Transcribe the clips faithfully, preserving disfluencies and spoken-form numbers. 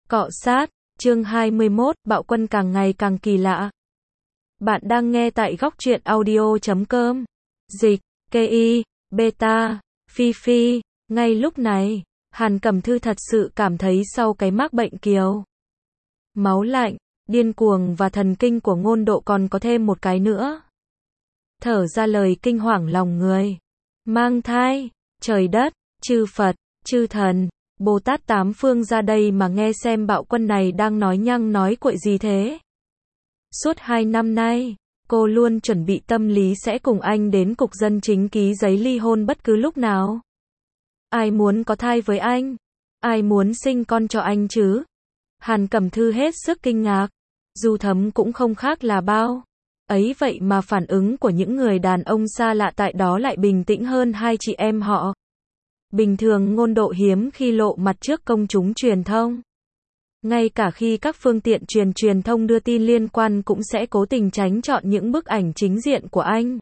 Cọ sát, chương hai mươi mốt, bạo quân càng ngày càng kỳ lạ. Bạn đang nghe tại góc truyện audio chấm com. Dịch, ki, beta, phi phi, ngay lúc này, Hàn Cẩm Thư thật sự cảm thấy sau cái mác bệnh kiều máu lạnh, điên cuồng và thần kinh của Ngôn Độ còn có thêm một cái nữa. Thở ra lời kinh hoàng lòng người. Mang thai, trời đất, chư Phật, chư thần, Bồ Tát tám phương ra đây mà nghe xem bạo quân này đang nói nhăng nói cuội gì thế. Suốt hai năm nay, cô luôn chuẩn bị tâm lý sẽ cùng anh đến cục dân chính ký giấy ly hôn bất cứ lúc nào. Ai muốn có thai với anh? Ai muốn sinh con cho anh chứ? Hàn Cẩm Thư hết sức kinh ngạc. Du Thấm cũng không khác là bao. Ấy vậy mà phản ứng của những người đàn ông xa lạ tại đó lại bình tĩnh hơn hai chị em họ. Bình thường Ngôn Độ hiếm khi lộ mặt trước công chúng truyền thông. Ngay cả khi các phương tiện truyền truyền thông đưa tin liên quan cũng sẽ cố tình tránh chọn những bức ảnh chính diện của anh.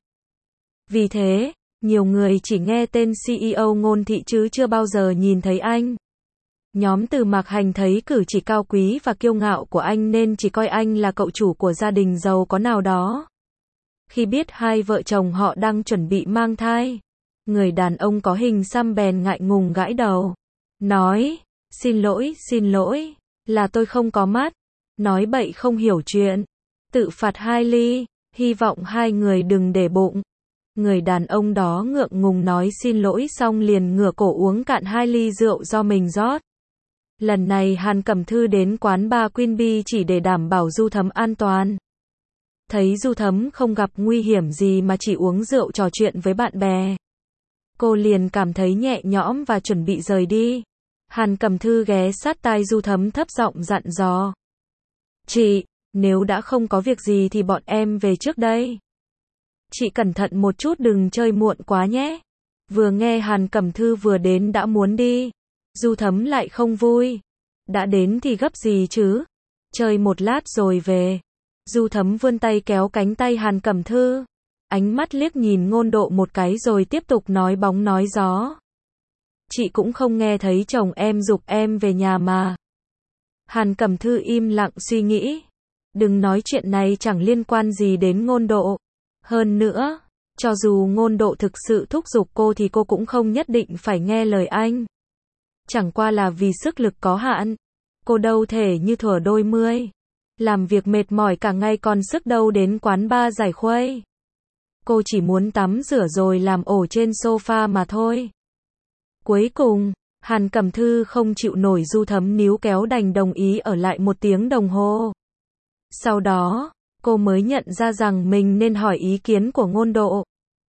Vì thế, nhiều người chỉ nghe tên xê e ô Ngôn Thị chứ chưa bao giờ nhìn thấy anh. Nhóm Từ Mạc Hành thấy cử chỉ cao quý và kiêu ngạo của anh nên chỉ coi anh là cậu chủ của gia đình giàu có nào đó. Khi biết hai vợ chồng họ đang chuẩn bị mang thai, người đàn ông có hình xăm bèn ngại ngùng gãi đầu. Nói, xin lỗi, xin lỗi, là tôi không có mắt. Nói bậy không hiểu chuyện. Tự phạt hai ly, hy vọng hai người đừng để bụng. Người đàn ông đó ngượng ngùng nói xin lỗi xong liền ngửa cổ uống cạn hai ly rượu do mình rót. Lần này Hàn Cẩm Thư đến quán bar Queen Bee chỉ để đảm bảo Du Thấm an toàn. Thấy Du Thấm không gặp nguy hiểm gì mà chỉ uống rượu trò chuyện với bạn bè, cô liền cảm thấy nhẹ nhõm và chuẩn bị rời đi. Hàn Cẩm Thư ghé sát tai Du Thấm thấp giọng dặn dò. Chị, nếu đã không có việc gì thì bọn em về trước đây. Chị cẩn thận một chút đừng chơi muộn quá nhé. Vừa nghe Hàn Cẩm Thư vừa đến đã muốn đi, Du Thấm lại không vui. Đã đến thì gấp gì chứ? Chơi một lát rồi về. Du Thấm vươn tay kéo cánh tay Hàn Cẩm Thư. Ánh mắt liếc nhìn Ngôn Độ một cái rồi tiếp tục nói bóng nói gió. Chị cũng không nghe thấy chồng em giục em về nhà mà. Hàn Cẩm Thư im lặng suy nghĩ. Đừng nói chuyện này chẳng liên quan gì đến Ngôn Độ. Hơn nữa, cho dù Ngôn Độ thực sự thúc giục cô thì cô cũng không nhất định phải nghe lời anh. Chẳng qua là vì sức lực có hạn. Cô đâu thể như thuở đôi mươi. Làm việc mệt mỏi cả ngày còn sức đâu đến quán bar giải khuây. Cô chỉ muốn tắm rửa rồi làm ổ trên sofa mà thôi. Cuối cùng, Hàn Cẩm Thư không chịu nổi Du Thấm níu kéo đành đồng ý ở lại một tiếng đồng hồ. Sau đó, cô mới nhận ra rằng mình nên hỏi ý kiến của Ngôn Độ.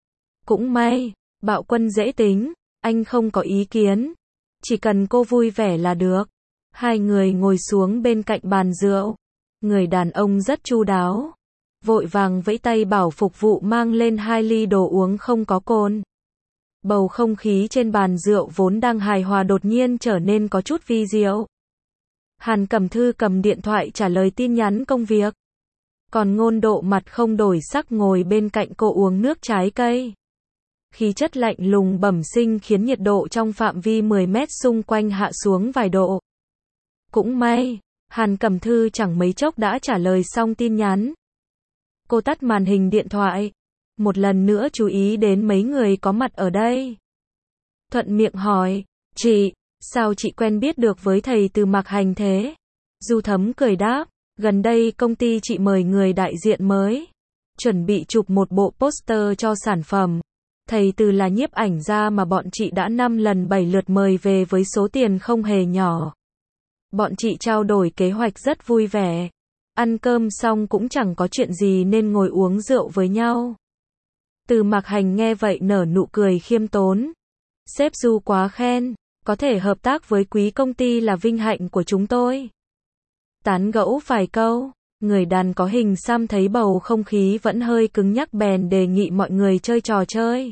Cũng may, bạo quân dễ tính, anh không có ý kiến. Chỉ cần cô vui vẻ là được. Hai người ngồi xuống bên cạnh bàn rượu. Người đàn ông rất chu đáo. Vội vàng vẫy tay bảo phục vụ mang lên hai ly đồ uống không có cồn. Bầu không khí trên bàn rượu vốn đang hài hòa đột nhiên trở nên có chút vi diệu. Hàn Cẩm Thư cầm điện thoại trả lời tin nhắn công việc. Còn Ngôn Độ mặt không đổi sắc ngồi bên cạnh cô uống nước trái cây. Khí chất lạnh lùng bẩm sinh khiến nhiệt độ trong phạm vi mười mét xung quanh hạ xuống vài độ. Cũng may, Hàn Cẩm Thư chẳng mấy chốc đã trả lời xong tin nhắn. Cô tắt màn hình điện thoại. Một lần nữa chú ý đến mấy người có mặt ở đây. Thuận miệng hỏi, chị, sao chị quen biết được với thầy Từ Mạc Hành thế? Du Thấm cười đáp, gần đây công ty chị mời người đại diện mới. Chuẩn bị chụp một bộ poster cho sản phẩm. Thầy Từ là nhiếp ảnh gia mà bọn chị đã năm lần bảy lượt mời về với số tiền không hề nhỏ. Bọn chị trao đổi kế hoạch rất vui vẻ. Ăn cơm xong cũng chẳng có chuyện gì nên ngồi uống rượu với nhau. Từ Mạc Hành nghe vậy nở nụ cười khiêm tốn. Sếp Du quá khen, có thể hợp tác với quý công ty là vinh hạnh của chúng tôi. Tán gẫu vài câu, người đàn có hình xăm thấy bầu không khí vẫn hơi cứng nhắc bèn đề nghị mọi người chơi trò chơi.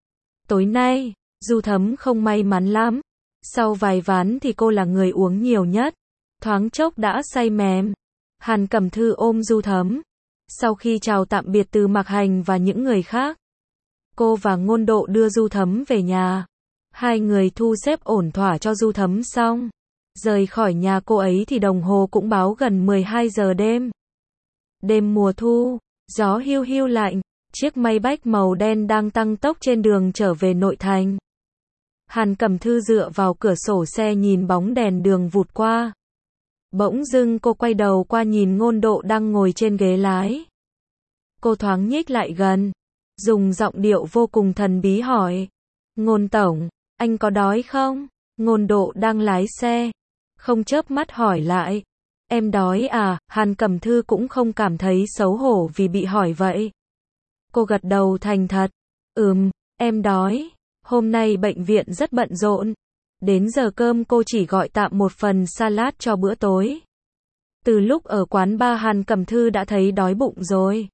Tối nay, Du Thấm không may mắn lắm. Sau vài ván thì cô là người uống nhiều nhất. Thoáng chốc đã say mềm. Hàn Cẩm Thư ôm Du Thấm. Sau khi chào tạm biệt Từ Mạc Hành và những người khác, cô và Ngôn Độ đưa Du Thấm về nhà. Hai người thu xếp ổn thỏa cho Du Thấm xong. Rời khỏi nhà cô ấy thì đồng hồ cũng báo gần mười hai giờ đêm. Đêm mùa thu, gió hiu hiu lạnh, chiếc Maybach màu đen đang tăng tốc trên đường trở về nội thành. Hàn Cẩm Thư dựa vào cửa sổ xe nhìn bóng đèn đường vụt qua. Bỗng dưng cô quay đầu qua nhìn Ngôn Độ đang ngồi trên ghế lái. Cô thoáng nhích lại gần, dùng giọng điệu vô cùng thần bí hỏi. Ngôn tổng, anh có đói không? Ngôn Độ đang lái xe, không chớp mắt hỏi lại. Em đói à? Hàn Cẩm Thư cũng không cảm thấy xấu hổ vì bị hỏi vậy. Cô gật đầu thành thật. Ừm, em đói. Hôm nay bệnh viện rất bận rộn. Đến giờ cơm cô chỉ gọi tạm một phần salad cho bữa tối. Từ lúc ở quán bar Hàn Cẩm Thư đã thấy đói bụng rồi.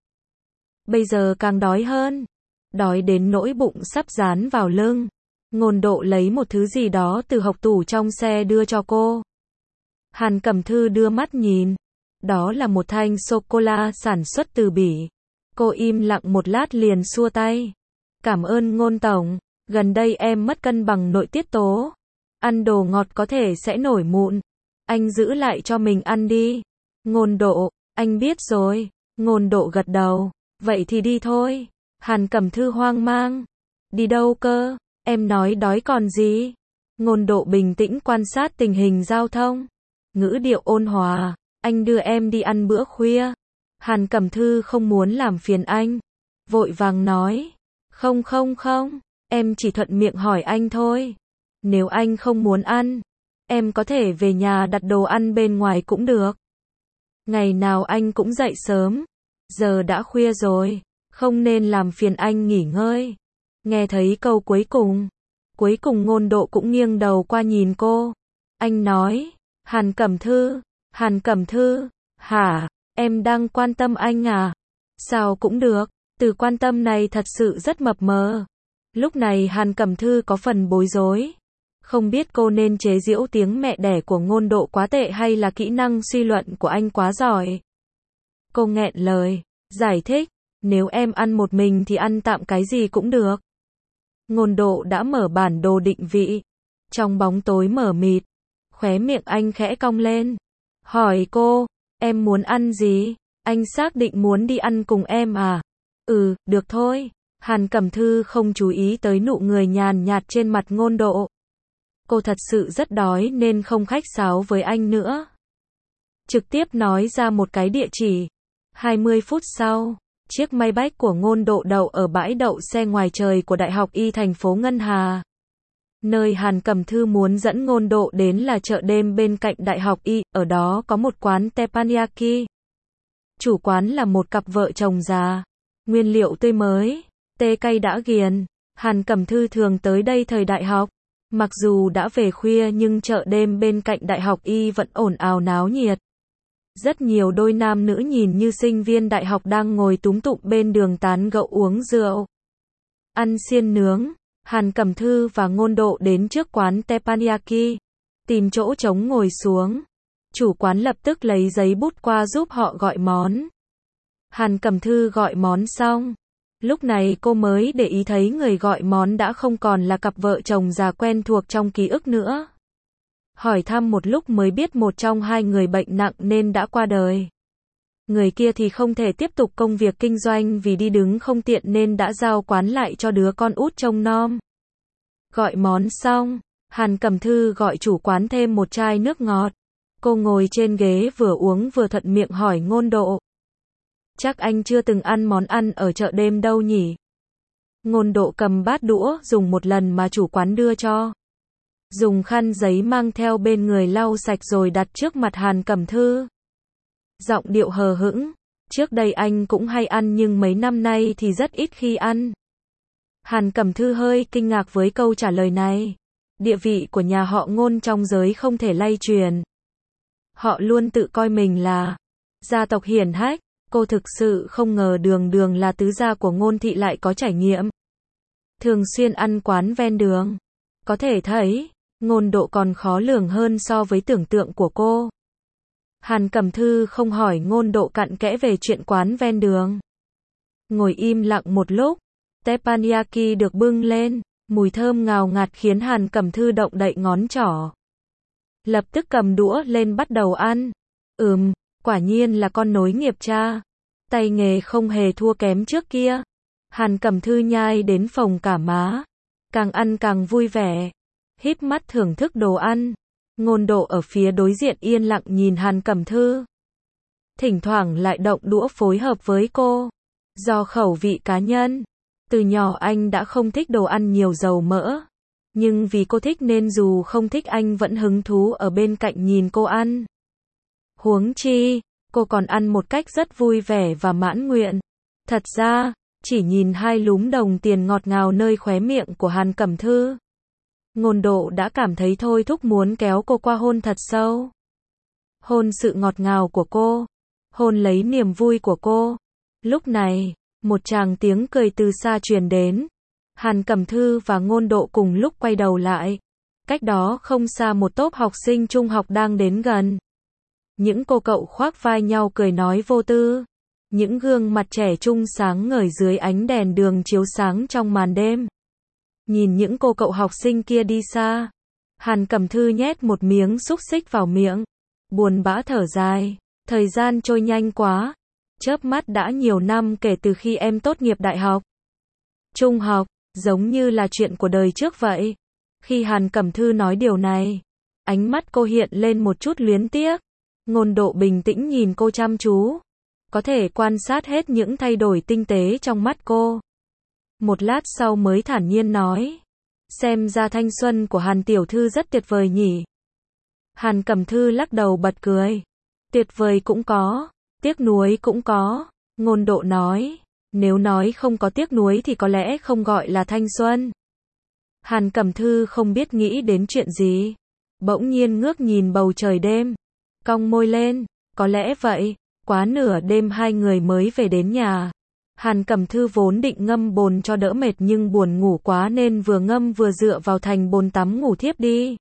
Bây giờ càng đói hơn. Đói đến nỗi bụng sắp dán vào lưng. Ngôn Độ lấy một thứ gì đó từ hộc tủ trong xe đưa cho cô. Hàn Cẩm Thư đưa mắt nhìn. Đó là một thanh sô-cô-la sản xuất từ Bỉ. Cô im lặng một lát liền xua tay. Cảm ơn Ngôn tổng, gần đây em mất cân bằng nội tiết tố. Ăn đồ ngọt có thể sẽ nổi mụn. Anh giữ lại cho mình ăn đi. Ngôn Độ, anh biết rồi. Ngôn Độ gật đầu. Vậy thì đi thôi. Hàn Cẩm Thư hoang mang. Đi đâu cơ? Em nói đói còn gì? Ngôn Độ bình tĩnh quan sát tình hình giao thông. Ngữ điệu ôn hòa. Anh đưa em đi ăn bữa khuya. Hàn Cẩm Thư không muốn làm phiền anh. Vội vàng nói. Không không không. Em chỉ thuận miệng hỏi anh thôi. Nếu anh không muốn ăn, em có thể về nhà đặt đồ ăn bên ngoài cũng được. Ngày nào anh cũng dậy sớm. Giờ đã khuya rồi. Không nên làm phiền anh nghỉ ngơi. Nghe thấy câu cuối cùng. Cuối cùng Ngôn Độ cũng nghiêng đầu qua nhìn cô. Anh nói. Hàn Cẩm Thư. Hàn Cẩm Thư. Hả? Em đang quan tâm anh à? Sao cũng được. Từ quan tâm này thật sự rất mập mờ. Lúc này Hàn Cẩm Thư có phần bối rối. Không biết cô nên chế giễu tiếng mẹ đẻ của Ngôn Độ quá tệ hay là kỹ năng suy luận của anh quá giỏi. Cô nghẹn lời. Giải thích. Nếu em ăn một mình thì ăn tạm cái gì cũng được. Ngôn Độ đã mở bản đồ định vị. Trong bóng tối mờ mịt, khóe miệng anh khẽ cong lên. Hỏi cô, em muốn ăn gì? Anh xác định muốn đi ăn cùng em à? Ừ, được thôi. Hàn Cẩm Thư không chú ý tới nụ cười nhàn nhạt trên mặt Ngôn Độ. Cô thật sự rất đói nên không khách sáo với anh nữa. Trực tiếp nói ra một cái địa chỉ. hai mươi phút sau, chiếc Maybach của Ngôn Độ đậu ở bãi đậu xe ngoài trời của Đại học Y thành phố Ngân Hà. Nơi Hàn Cẩm Thư muốn dẫn Ngôn Độ đến là chợ đêm bên cạnh Đại học Y, ở đó có một quán teppanyaki. Chủ quán là một cặp vợ chồng già. Nguyên liệu tươi mới, tê cay đã ghiền. Hàn Cẩm Thư thường tới đây thời đại học. Mặc dù đã về khuya nhưng chợ đêm bên cạnh Đại học Y vẫn ồn ào náo nhiệt. Rất nhiều đôi nam nữ nhìn như sinh viên đại học đang ngồi túm tụm bên đường tán gẫu uống rượu. Ăn xiên nướng, Hàn Cẩm Thư và Ngôn Độ đến trước quán teppanyaki. Tìm chỗ trống ngồi xuống. Chủ quán lập tức lấy giấy bút qua giúp họ gọi món. Hàn Cẩm Thư gọi món xong. Lúc này cô mới để ý thấy người gọi món đã không còn là cặp vợ chồng già quen thuộc trong ký ức nữa. Hỏi thăm một lúc mới biết một trong hai người bệnh nặng nên đã qua đời. Người kia thì không thể tiếp tục công việc kinh doanh vì đi đứng không tiện nên đã giao quán lại cho đứa con út trông nom. Gọi món xong, Hàn Cẩm Thư gọi chủ quán thêm một chai nước ngọt. Cô ngồi trên ghế vừa uống vừa thuận miệng hỏi Ngôn Độ. Chắc anh chưa từng ăn món ăn ở chợ đêm đâu nhỉ? Ngôn Độ cầm bát đũa dùng một lần mà chủ quán đưa cho. Dùng khăn giấy mang theo bên người lau sạch rồi đặt trước mặt Hàn Cẩm Thư. Giọng điệu hờ hững. Trước đây anh cũng hay ăn nhưng mấy năm nay thì rất ít khi ăn. Hàn Cẩm Thư hơi kinh ngạc với câu trả lời này. Địa vị của nhà họ Ngôn trong giới không thể lay truyền. Họ luôn tự coi mình là gia tộc hiển hách. Cô thực sự không ngờ Đường Đường là tứ gia của Ngôn thị lại có trải nghiệm. Thường xuyên ăn quán ven đường. Có thể thấy, Ngôn Độ còn khó lường hơn so với tưởng tượng của cô. Hàn Cẩm Thư không hỏi Ngôn Độ cặn kẽ về chuyện quán ven đường. Ngồi im lặng một lúc, teppanyaki được bưng lên, mùi thơm ngào ngạt khiến Hàn Cẩm Thư động đậy ngón trỏ. lập tức cầm đũa lên bắt đầu ăn. Ừm, quả nhiên là con nối nghiệp cha. Tay nghề không hề thua kém trước kia. Hàn Cẩm Thư nhai đến phồng cả má. Càng ăn càng vui vẻ. Híp mắt thưởng thức đồ ăn. Ngôn Độ ở phía đối diện yên lặng nhìn Hàn Cẩm Thư. Thỉnh thoảng lại động đũa phối hợp với cô. Do khẩu vị cá nhân. Từ nhỏ anh đã không thích đồ ăn nhiều dầu mỡ. Nhưng vì cô thích nên dù không thích anh vẫn hứng thú ở bên cạnh nhìn cô ăn. Huống chi, cô còn ăn một cách rất vui vẻ và mãn nguyện. Thật ra, chỉ nhìn hai lúm đồng tiền ngọt ngào nơi khóe miệng của Hàn Cẩm Thư. Ngôn Độ đã cảm thấy thôi thúc muốn kéo cô qua hôn thật sâu. Hôn sự ngọt ngào của cô. Hôn lấy niềm vui của cô. Lúc này, một tràng tiếng cười từ xa truyền đến. Hàn Cẩm Thư và Ngôn Độ cùng lúc quay đầu lại. Cách đó không xa một tốp học sinh trung học đang đến gần. Những cô cậu khoác vai nhau cười nói vô tư. Những gương mặt trẻ trung sáng ngời dưới ánh đèn đường chiếu sáng trong màn đêm. Nhìn những cô cậu học sinh kia đi xa. Hàn Cẩm Thư nhét một miếng xúc xích vào miệng. Buồn bã thở dài. Thời gian trôi nhanh quá. Chớp mắt đã nhiều năm kể từ khi em tốt nghiệp đại học. Trung học, giống như là chuyện của đời trước vậy. Khi Hàn Cẩm Thư nói điều này, ánh mắt cô hiện lên một chút luyến tiếc. Ngôn Độ bình tĩnh nhìn cô chăm chú. Có thể quan sát hết những thay đổi tinh tế trong mắt cô. Một lát sau mới thản nhiên nói. Xem ra thanh xuân của Hàn tiểu thư rất tuyệt vời nhỉ. Hàn Cẩm Thư lắc đầu bật cười. Tuyệt vời cũng có, tiếc nuối cũng có. Ngôn Độ nói. Nếu nói không có tiếc nuối thì có lẽ không gọi là thanh xuân. Hàn Cẩm Thư không biết nghĩ đến chuyện gì. Bỗng nhiên ngước nhìn bầu trời đêm. Cong môi lên. Có lẽ vậy. Quá nửa đêm hai người mới về đến nhà. Hàn Cẩm Thư vốn định ngâm bồn cho đỡ mệt nhưng buồn ngủ quá nên vừa ngâm vừa dựa vào thành bồn tắm ngủ thiếp đi.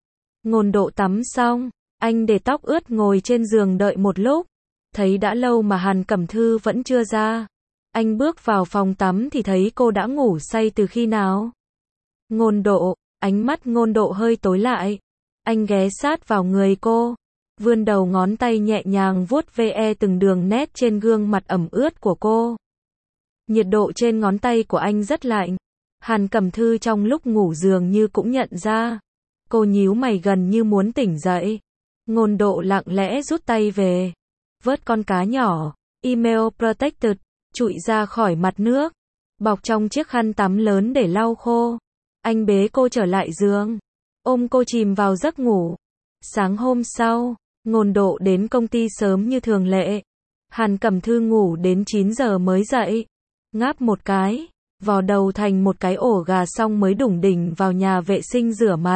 Ngôn Độ tắm xong, anh để tóc ướt ngồi trên giường đợi một lúc. Thấy đã lâu mà Hàn Cẩm Thư vẫn chưa ra. Anh bước vào phòng tắm thì thấy cô đã ngủ say từ khi nào. Ngôn Độ, ánh mắt Ngôn Độ hơi tối lại. Anh ghé sát vào người cô. Vươn đầu ngón tay nhẹ nhàng vuốt ve từng đường nét trên gương mặt ẩm ướt của cô. Nhiệt độ trên ngón tay của anh rất lạnh. Hàn Cẩm Thư trong lúc ngủ dường như cũng nhận ra. Cô nhíu mày gần như muốn tỉnh dậy. Ngôn Độ lặng lẽ rút tay về. Vớt con cá nhỏ, email protected, trụi ra khỏi mặt nước. Bọc trong chiếc khăn tắm lớn để lau khô. Anh bế cô trở lại giường. Ôm cô chìm vào giấc ngủ. Sáng hôm sau, Ngôn Độ đến công ty sớm như thường lệ. Hàn Cẩm Thư ngủ đến chín giờ mới dậy. Ngáp một cái, vò đầu thành một cái ổ gà xong mới đủng đỉnh vào nhà vệ sinh rửa mặt.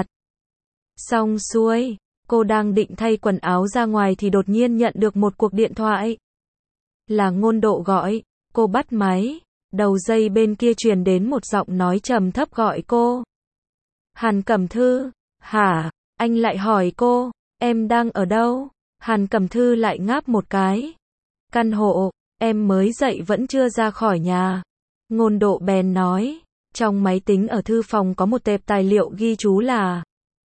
Xong xuôi, cô đang định thay quần áo ra ngoài thì đột nhiên nhận được một cuộc điện thoại. Là Ngôn Độ gọi, cô bắt máy, đầu dây bên kia truyền đến một giọng nói trầm thấp gọi cô. Hàn Cẩm Thư, hả? Anh lại hỏi cô, em đang ở đâu? Hàn Cẩm Thư lại ngáp một cái. Căn hộ, em mới dậy vẫn chưa ra khỏi nhà. Ngôn Độ bèn nói, trong máy tính ở thư phòng có một tệp tài liệu ghi chú là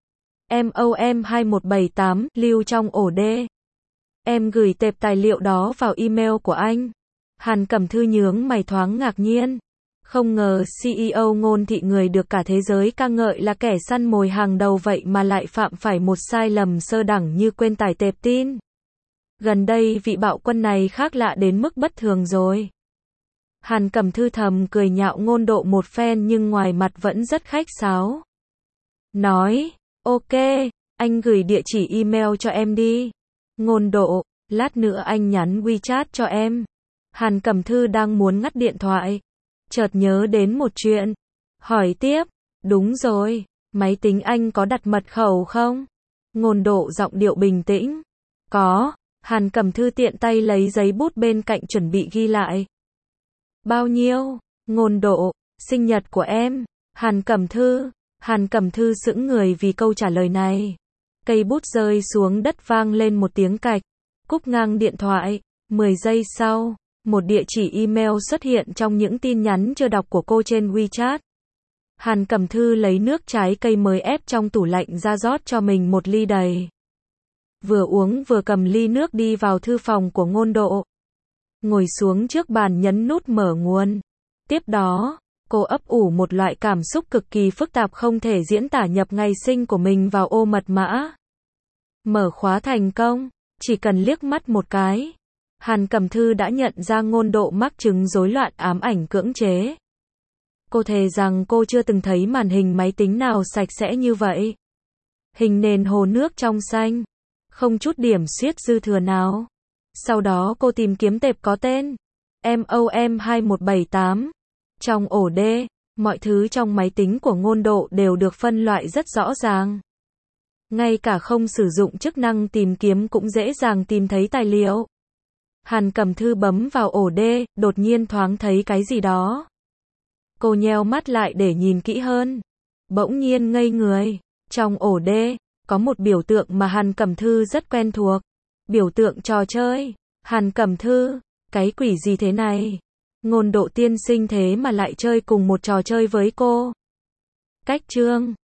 mom hai một bảy tám lưu trong ổ D. Em gửi tệp tài liệu đó vào email của anh. Hàn Cẩm Thư nhướng mày thoáng ngạc nhiên. Không ngờ xê e ô Ngôn Thị người được cả thế giới ca ngợi là kẻ săn mồi hàng đầu vậy mà lại phạm phải một sai lầm sơ đẳng như quên tải tệp tin. Gần đây vị bạo quân này khác lạ đến mức bất thường rồi. Hàn Cẩm Thư thầm cười nhạo Ngôn Độ một phen nhưng ngoài mặt vẫn rất khách sáo. Nói, ok, anh gửi địa chỉ email cho em đi. Ngôn Độ, lát nữa anh nhắn WeChat cho em. Hàn Cẩm Thư đang muốn ngắt điện thoại. Chợt nhớ đến một chuyện. Hỏi tiếp, đúng rồi, máy tính anh có đặt mật khẩu không? Ngôn Độ giọng điệu bình tĩnh. Có. Hàn Cẩm Thư tiện tay lấy giấy bút bên cạnh chuẩn bị ghi lại. Bao nhiêu? Ngôn Độ, sinh nhật của em. Hàn Cẩm Thư. Hàn Cẩm Thư sững người vì câu trả lời này. Cây bút rơi xuống đất vang lên một tiếng cạch. Cúp ngang điện thoại. mười giây sau, một địa chỉ email xuất hiện trong những tin nhắn chưa đọc của cô trên WeChat. Hàn Cẩm Thư lấy nước trái cây mới ép trong tủ lạnh ra rót cho mình một ly đầy. Vừa uống vừa cầm ly nước đi vào thư phòng của Ngôn Độ. Ngồi xuống trước bàn nhấn nút mở nguồn. Tiếp đó, cô ấp ủ một loại cảm xúc cực kỳ phức tạp không thể diễn tả nhập ngày sinh của mình vào ô mật mã. Mở khóa thành công, chỉ cần liếc mắt một cái. Hàn Cẩm Thư đã nhận ra Ngôn Độ mắc chứng rối loạn ám ảnh cưỡng chế. Cô thề rằng cô chưa từng thấy màn hình máy tính nào sạch sẽ như vậy. Hình nền hồ nước trong xanh, không chút điểm xuyết dư thừa nào. Sau đó cô tìm kiếm tệp có tên M O M hai một bảy tám. Trong ổ D, mọi thứ trong máy tính của Ngôn Độ đều được phân loại rất rõ ràng. Ngay cả không sử dụng chức năng tìm kiếm cũng dễ dàng tìm thấy tài liệu. Hàn Cẩm Thư bấm vào ổ D, đột nhiên thoáng thấy cái gì đó. Cô nheo mắt lại để nhìn kỹ hơn. Bỗng nhiên ngây người. Trong ổ D, có một biểu tượng mà Hàn Cẩm Thư rất quen thuộc. Biểu tượng trò chơi. Hàn Cẩm Thư, cái quỷ gì thế này? Ngôn Độ tiên sinh thế mà lại chơi cùng một trò chơi với cô. Cách chương